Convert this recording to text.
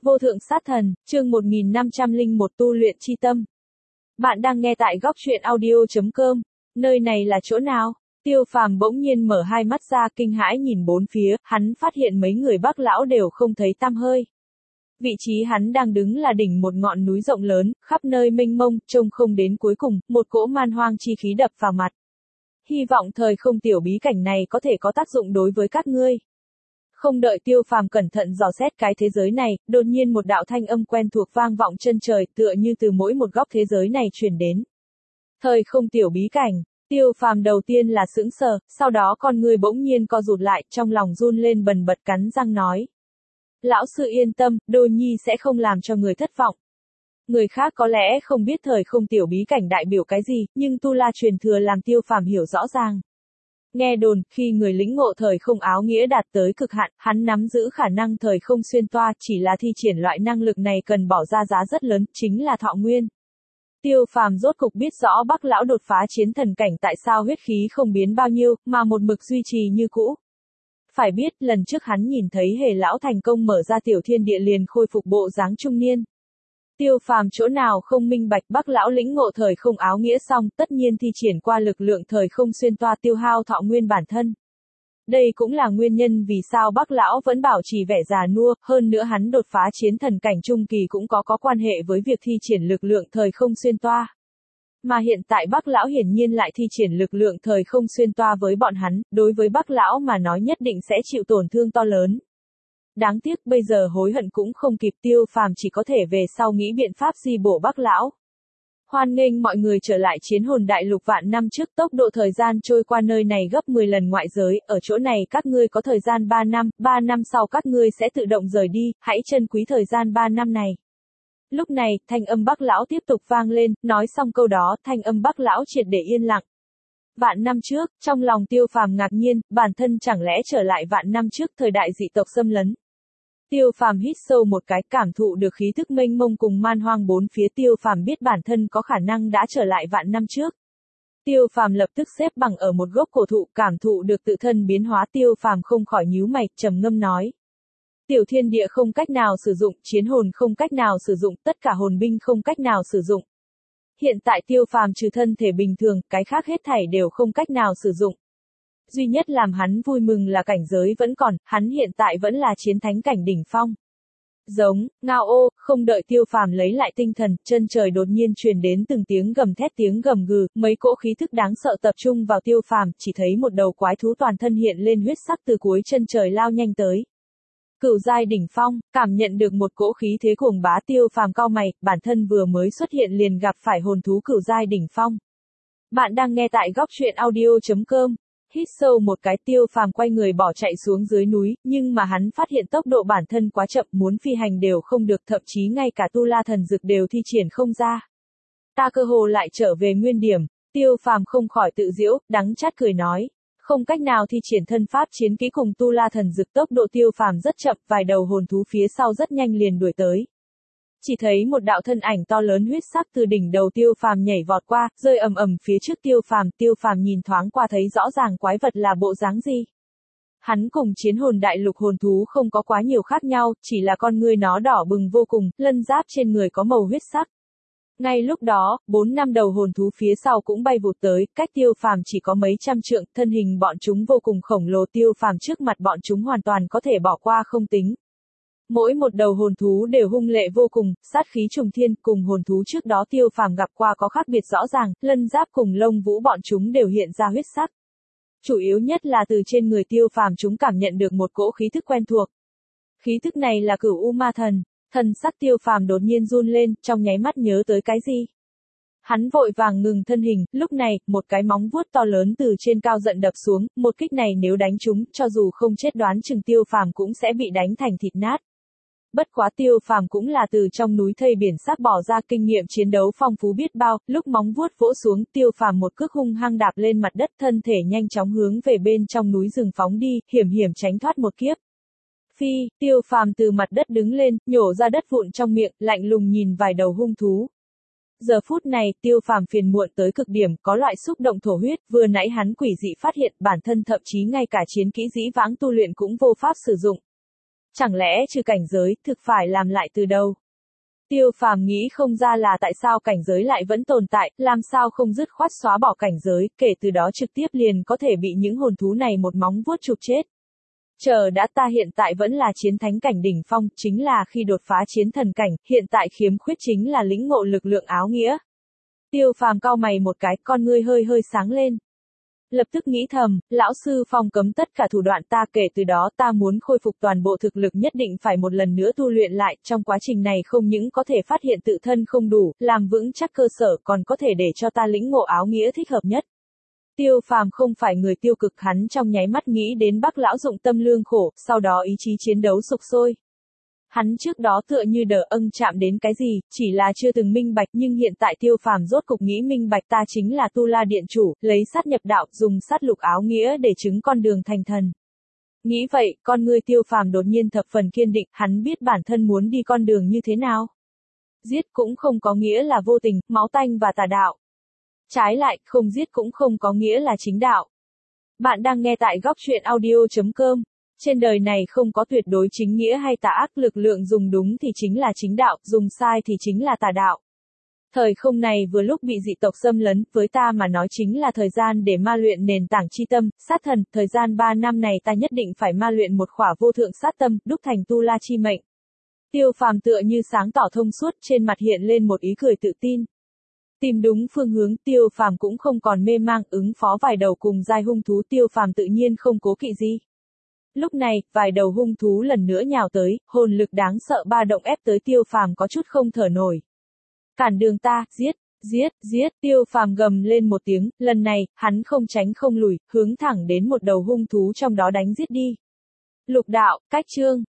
Vô thượng sát thần, chương 1501 tu luyện chi tâm. Bạn đang nghe tại góc truyện audio.com. Nơi này là chỗ nào? Tiêu Phàm bỗng nhiên mở hai mắt ra kinh hãi nhìn bốn phía, hắn phát hiện mấy người Bắc lão đều không thấy tăm hơi. Vị trí hắn đang đứng là đỉnh một ngọn núi rộng lớn, khắp nơi mênh mông, trông không đến cuối cùng, một cỗ man hoang chi khí đập vào mặt. Hy vọng thời không tiểu bí cảnh này có thể có tác dụng đối với các ngươi. Không đợi Tiêu Phàm cẩn thận dò xét cái thế giới này, đột nhiên một đạo thanh âm quen thuộc vang vọng chân trời, tựa như từ mỗi một góc thế giới này truyền đến. Thời không tiểu bí cảnh, Tiêu Phàm đầu tiên là sững sờ, sau đó con người bỗng nhiên co rụt lại, trong lòng run lên bần bật cắn răng nói. Lão sư yên tâm, Đô Nhi sẽ không làm cho người thất vọng. Người khác có lẽ không biết thời không tiểu bí cảnh đại biểu cái gì, nhưng Tu La truyền thừa làm Tiêu Phàm hiểu rõ ràng. Nghe đồn, khi người lĩnh ngộ thời không áo nghĩa đạt tới cực hạn, hắn nắm giữ khả năng thời không xuyên toa, chỉ là thi triển loại năng lực này cần bỏ ra giá rất lớn, chính là thọ nguyên. Tiêu Phàm rốt cục biết rõ Bắc lão đột phá chiến thần cảnh tại sao huyết khí không biến bao nhiêu, mà một mực duy trì như cũ. Phải biết, lần trước hắn nhìn thấy Hề lão thành công mở ra tiểu thiên địa liền khôi phục bộ dáng trung niên. Tiêu Phàm chỗ nào không minh bạch Bắc lão lĩnh ngộ thời không áo nghĩa xong, tất nhiên thi triển qua lực lượng thời không xuyên toa tiêu hao thọ nguyên bản thân. Đây cũng là nguyên nhân vì sao Bắc lão vẫn bảo trì vẻ già nua, hơn nữa hắn đột phá chiến thần cảnh trung kỳ cũng có quan hệ với việc thi triển lực lượng thời không xuyên toa. Mà hiện tại Bắc lão hiển nhiên lại thi triển lực lượng thời không xuyên toa với bọn hắn, đối với Bắc lão mà nói nhất định sẽ chịu tổn thương to lớn. Đáng tiếc bây giờ hối hận cũng không kịp, Tiêu Phàm chỉ có thể về sau nghĩ biện pháp di bổ Bắc lão. Hoan nghênh mọi người trở lại chiến hồn đại lục vạn năm trước, tốc độ thời gian trôi qua nơi này gấp 10 lần ngoại giới, ở chỗ này các ngươi có thời gian 3 năm sau các ngươi sẽ tự động rời đi, hãy trân quý thời gian 3 năm này. Lúc này, thanh âm Bắc lão tiếp tục vang lên, nói xong câu đó, thanh âm Bắc lão triệt để yên lặng. Vạn năm trước, trong lòng Tiêu Phàm ngạc nhiên, bản thân chẳng lẽ trở lại vạn năm trước thời đại dị tộc xâm lấn. Tiêu Phàm hít sâu một cái, cảm thụ được khí thức mênh mông cùng man hoang bốn phía, Tiêu Phàm biết bản thân có khả năng đã trở lại vạn năm trước. Tiêu Phàm lập tức xếp bằng ở một gốc cổ thụ, cảm thụ được tự thân biến hóa, Tiêu Phàm không khỏi nhíu mày, trầm ngâm nói. Tiểu thiên địa không cách nào sử dụng, chiến hồn không cách nào sử dụng, tất cả hồn binh không cách nào sử dụng. Hiện tại Tiêu Phàm trừ thân thể bình thường, cái khác hết thảy đều không cách nào sử dụng. Duy nhất làm hắn vui mừng là cảnh giới vẫn còn, hắn hiện tại vẫn là chiến thánh cảnh đỉnh phong. Giống, ngao ô, không đợi Tiêu Phàm lấy lại tinh thần, chân trời đột nhiên truyền đến từng tiếng gầm thét, tiếng gầm gừ, mấy cỗ khí thức đáng sợ tập trung vào Tiêu Phàm, chỉ thấy một đầu quái thú toàn thân hiện lên huyết sắc từ cuối chân trời lao nhanh tới. Cửu giai đỉnh phong, cảm nhận được một cỗ khí thế cuồng bá, Tiêu Phàm cau mày, bản thân vừa mới xuất hiện liền gặp phải hồn thú cửu giai đỉnh phong. Bạn đang nghe tại góc truyện audio.com. Hít sâu một cái, Tiêu Phàm quay người bỏ chạy xuống dưới núi, nhưng mà hắn phát hiện tốc độ bản thân quá chậm, muốn phi hành đều không được, thậm chí ngay cả tu la thần dực đều thi triển không ra. Ta cơ hồ lại trở về nguyên điểm, Tiêu Phàm không khỏi tự giễu, đắng chát cười nói. Không cách nào thi triển thân pháp chiến kỹ cùng tu la thần dực, tốc độ Tiêu Phàm rất chậm, vài đầu hồn thú phía sau rất nhanh liền đuổi tới. Chỉ thấy một đạo thân ảnh to lớn huyết sắc từ đỉnh đầu Tiêu Phàm nhảy vọt qua, rơi ầm ầm phía trước Tiêu Phàm nhìn thoáng qua thấy rõ ràng quái vật là bộ dáng gì. Hắn cùng chiến hồn đại lục hồn thú không có quá nhiều khác nhau, chỉ là con ngươi nó đỏ bừng vô cùng, lân giáp trên người có màu huyết sắc. Ngay lúc đó, 4-5 đầu hồn thú phía sau cũng bay vụt tới, cách Tiêu Phàm chỉ có mấy trăm trượng, thân hình bọn chúng vô cùng khổng lồ, Tiêu Phàm trước mặt bọn chúng hoàn toàn có thể bỏ qua không tính. Mỗi một đầu hồn thú đều hung lệ vô cùng, sát khí trùng thiên, cùng hồn thú trước đó Tiêu Phàm gặp qua có khác biệt rõ ràng, lân giáp cùng lông vũ bọn chúng đều hiện ra huyết sắc. Chủ yếu nhất là từ trên người Tiêu Phàm chúng cảm nhận được một cỗ khí thức quen thuộc. Khí thức này là Cửu U Ma Thần, thần sắc Tiêu Phàm đột nhiên run lên, trong nháy mắt nhớ tới cái gì. Hắn vội vàng ngừng thân hình, lúc này, một cái móng vuốt to lớn từ trên cao giận đập xuống, một kích này nếu đánh trúng, cho dù không chết đoán chừng Tiêu Phàm cũng sẽ bị đánh thành thịt nát. Bất quá Tiêu Phàm cũng là từ trong núi thây biển sắc bỏ ra, kinh nghiệm chiến đấu phong phú biết bao, lúc móng vuốt vỗ xuống, Tiêu Phàm một cước hung hăng đạp lên mặt đất, thân thể nhanh chóng hướng về bên trong núi rừng phóng đi, hiểm hiểm tránh thoát một kiếp. Phi, Tiêu Phàm từ mặt đất đứng lên, nhổ ra đất vụn trong miệng, lạnh lùng nhìn vài đầu hung thú. Giờ phút này, Tiêu Phàm phiền muộn tới cực điểm, có loại xúc động thổ huyết, vừa nãy hắn quỷ dị phát hiện bản thân thậm chí ngay cả chiến kỹ dĩ vãng tu luyện cũng vô pháp sử dụng. Chẳng lẽ trừ cảnh giới, thực phải làm lại từ đầu? Tiêu Phàm nghĩ không ra là tại sao cảnh giới lại vẫn tồn tại, làm sao không dứt khoát xóa bỏ cảnh giới, kể từ đó trực tiếp liền có thể bị những hồn thú này một móng vuốt chụp chết. Chờ đã, ta hiện tại vẫn là chiến thánh cảnh đỉnh phong, chính là khi đột phá chiến thần cảnh, hiện tại khiếm khuyết chính là lĩnh ngộ lực lượng áo nghĩa. Tiêu Phàm cau mày một cái, con ngươi hơi hơi sáng lên. Lập tức nghĩ thầm, lão sư phong cấm tất cả thủ đoạn ta, kể từ đó ta muốn khôi phục toàn bộ thực lực nhất định phải một lần nữa tu luyện lại, trong quá trình này không những có thể phát hiện tự thân không đủ, làm vững chắc cơ sở, còn có thể để cho ta lĩnh ngộ áo nghĩa thích hợp nhất. Tiêu Phàm không phải người tiêu cực, hắn trong nháy mắt nghĩ đến Bắc lão dụng tâm lương khổ, sau đó ý chí chiến đấu sục sôi. Hắn trước đó tựa như chạm đến cái gì, chỉ là chưa từng minh bạch, nhưng hiện tại Tiêu Phàm rốt cục nghĩ minh bạch, ta chính là Tu La Điện chủ, lấy sát nhập đạo, dùng sát lục áo nghĩa để chứng con đường thành thần. Nghĩ vậy, con ngươi Tiêu Phàm đột nhiên thập phần kiên định, hắn biết bản thân muốn đi con đường như thế nào. Giết cũng không có nghĩa là vô tình, máu tanh và tà đạo. Trái lại, không giết cũng không có nghĩa là chính đạo. Bạn đang nghe tại góc truyện audio.com. Trên đời này không có tuyệt đối chính nghĩa hay tà ác, lực lượng dùng đúng thì chính là chính đạo, dùng sai thì chính là tà đạo. Thời không này vừa lúc bị dị tộc xâm lấn, với ta mà nói chính là thời gian để ma luyện nền tảng chi tâm, sát thần, thời gian 3 năm này ta nhất định phải ma luyện một khỏa vô thượng sát tâm, đúc thành tu la chi mệnh. Tiêu Phàm tựa như sáng tỏ thông suốt, trên mặt hiện lên một ý cười tự tin. Tìm đúng phương hướng, Tiêu Phàm cũng không còn mê mang, ứng phó vài đầu cùng giai hung thú, Tiêu Phàm tự nhiên không cố kỵ gì. Lúc này, vài đầu hung thú lần nữa nhào tới, hồn lực đáng sợ ba động ép tới, Tiêu Phàm có chút không thở nổi. Cản đường ta, giết, giết, giết, Tiêu Phàm gầm lên một tiếng, lần này, hắn không tránh không lùi, hướng thẳng đến một đầu hung thú trong đó đánh giết đi. Lục đạo, cách chương.